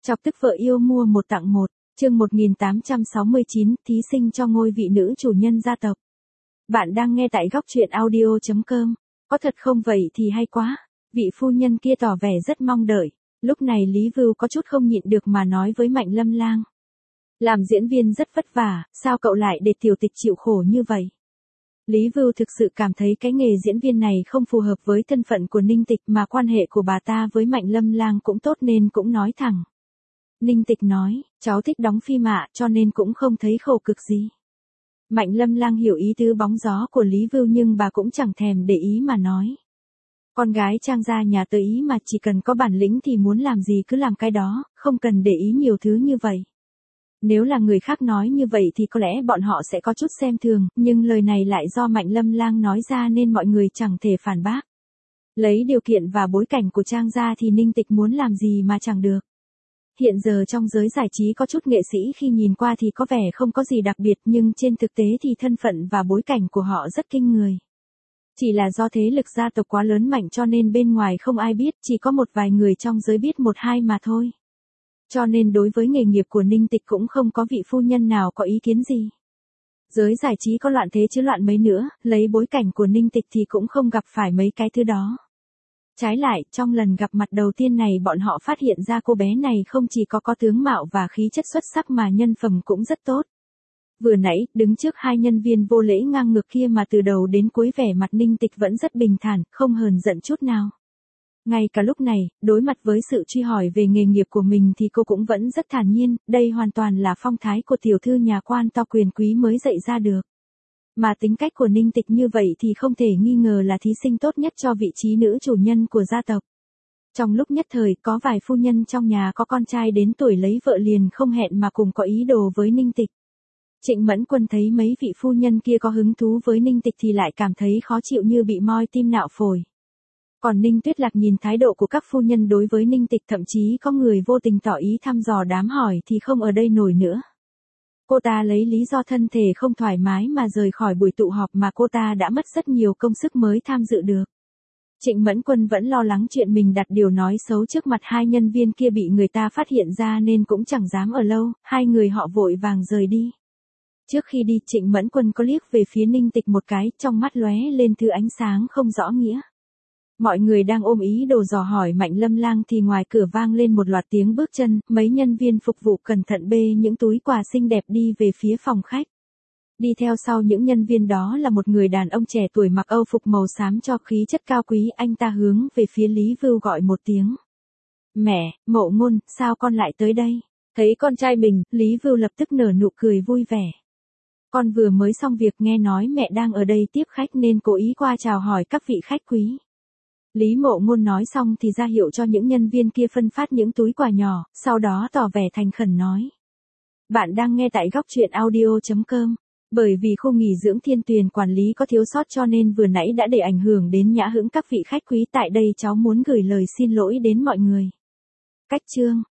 Chọc tức vợ yêu mua một tặng một, chương 1869, thí sinh cho ngôi vị nữ chủ nhân gia tộc. Bạn đang nghe tại góc truyện audio.com. Có thật không vậy thì hay quá. Vị phu nhân kia tỏ vẻ rất mong đợi. Lúc này Lý Vưu có chút không nhịn được mà nói với Mạnh Lâm Lang. Làm diễn viên rất vất vả, sao cậu lại để tiểu tịch chịu khổ như vậy? Lý Vưu thực sự cảm thấy cái nghề diễn viên này không phù hợp với thân phận của Ninh Tịch, mà quan hệ của bà ta với Mạnh Lâm Lang cũng tốt nên cũng nói thẳng. Ninh Tịch nói, cháu thích đóng phim ạ, cho nên cũng không thấy khổ cực gì. Mạnh Lâm Lang hiểu ý tứ bóng gió của Lý Vưu nhưng bà cũng chẳng thèm để ý mà nói. Con gái Trang gia nhà tớ ý mà, chỉ cần có bản lĩnh thì muốn làm gì cứ làm cái đó, không cần để ý nhiều thứ như vậy. Nếu là người khác nói như vậy thì có lẽ bọn họ sẽ có chút xem thường, nhưng lời này lại do Mạnh Lâm Lang nói ra nên mọi người chẳng thể phản bác. Lấy điều kiện và bối cảnh của Trang gia thì Ninh Tịch muốn làm gì mà chẳng được. Hiện giờ trong giới giải trí có chút nghệ sĩ khi nhìn qua thì có vẻ không có gì đặc biệt, nhưng trên thực tế thì thân phận và bối cảnh của họ rất kinh người. Chỉ là do thế lực gia tộc quá lớn mạnh cho nên bên ngoài không ai biết, chỉ có một vài người trong giới biết một hai mà thôi. Cho nên đối với nghề nghiệp của Ninh Tịch cũng không có vị phu nhân nào có ý kiến gì. Giới giải trí có loạn thế chứ loạn mấy nữa, lấy bối cảnh của Ninh Tịch thì cũng không gặp phải mấy cái thứ đó. Trái lại, trong lần gặp mặt đầu tiên này bọn họ phát hiện ra cô bé này không chỉ có tướng mạo và khí chất xuất sắc mà nhân phẩm cũng rất tốt. Vừa nãy, đứng trước hai nhân viên vô lễ ngang ngược kia mà từ đầu đến cuối vẻ mặt Ninh Tịch vẫn rất bình thản, không hờn giận chút nào. Ngay cả lúc này, đối mặt với sự truy hỏi về nghề nghiệp của mình thì cô cũng vẫn rất thản nhiên, đây hoàn toàn là phong thái của tiểu thư nhà quan to quyền quý mới dạy ra được. Mà tính cách của Ninh Tịch như vậy thì không thể nghi ngờ là thí sinh tốt nhất cho vị trí nữ chủ nhân của gia tộc. Trong lúc nhất thời, có vài phu nhân trong nhà có con trai đến tuổi lấy vợ liền không hẹn mà cùng có ý đồ với Ninh Tịch. Trịnh Mẫn Quân thấy mấy vị phu nhân kia có hứng thú với Ninh Tịch thì lại cảm thấy khó chịu như bị moi tim nạo phổi. Còn Ninh Tuyết Lạc nhìn thái độ của các phu nhân đối với Ninh Tịch, thậm chí có người vô tình tỏ ý thăm dò đám hỏi thì không ở đây nổi nữa. Cô ta lấy lý do thân thể không thoải mái mà rời khỏi buổi tụ họp mà cô ta đã mất rất nhiều công sức mới tham dự được. Trịnh Mẫn Quân vẫn lo lắng chuyện mình đặt điều nói xấu trước mặt hai nhân viên kia bị người ta phát hiện ra nên cũng chẳng dám ở lâu, hai người họ vội vàng rời đi. Trước khi đi, Trịnh Mẫn Quân có liếc về phía Ninh Tịch một cái, trong mắt lóe lên thứ ánh sáng không rõ nghĩa. Mọi người đang ôm ý đồ dò hỏi Mạnh Lâm Lang thì ngoài cửa vang lên một loạt tiếng bước chân, mấy nhân viên phục vụ cẩn thận bê những túi quà xinh đẹp đi về phía phòng khách. Đi theo sau những nhân viên đó là một người đàn ông trẻ tuổi mặc âu phục màu xám cho khí chất cao quý, anh ta hướng về phía Lý Vưu gọi một tiếng. Mẹ, Mộ Ngôn, sao con lại tới đây? Thấy con trai mình, Lý Vưu lập tức nở nụ cười vui vẻ. Con vừa mới xong việc, nghe nói mẹ đang ở đây tiếp khách nên cố ý qua chào hỏi các vị khách quý. Lý Mộ Ngôn nói xong thì ra hiệu cho những nhân viên kia phân phát những túi quà nhỏ, sau đó tỏ vẻ thành khẩn nói. Bạn đang nghe tại góc truyện audio.com. Bởi vì khu nghỉ dưỡng Thiên Tuyền quản lý có thiếu sót cho nên vừa nãy đã để ảnh hưởng đến nhã hứng các vị khách quý tại đây, cháu muốn gửi lời xin lỗi đến mọi người. Cách chương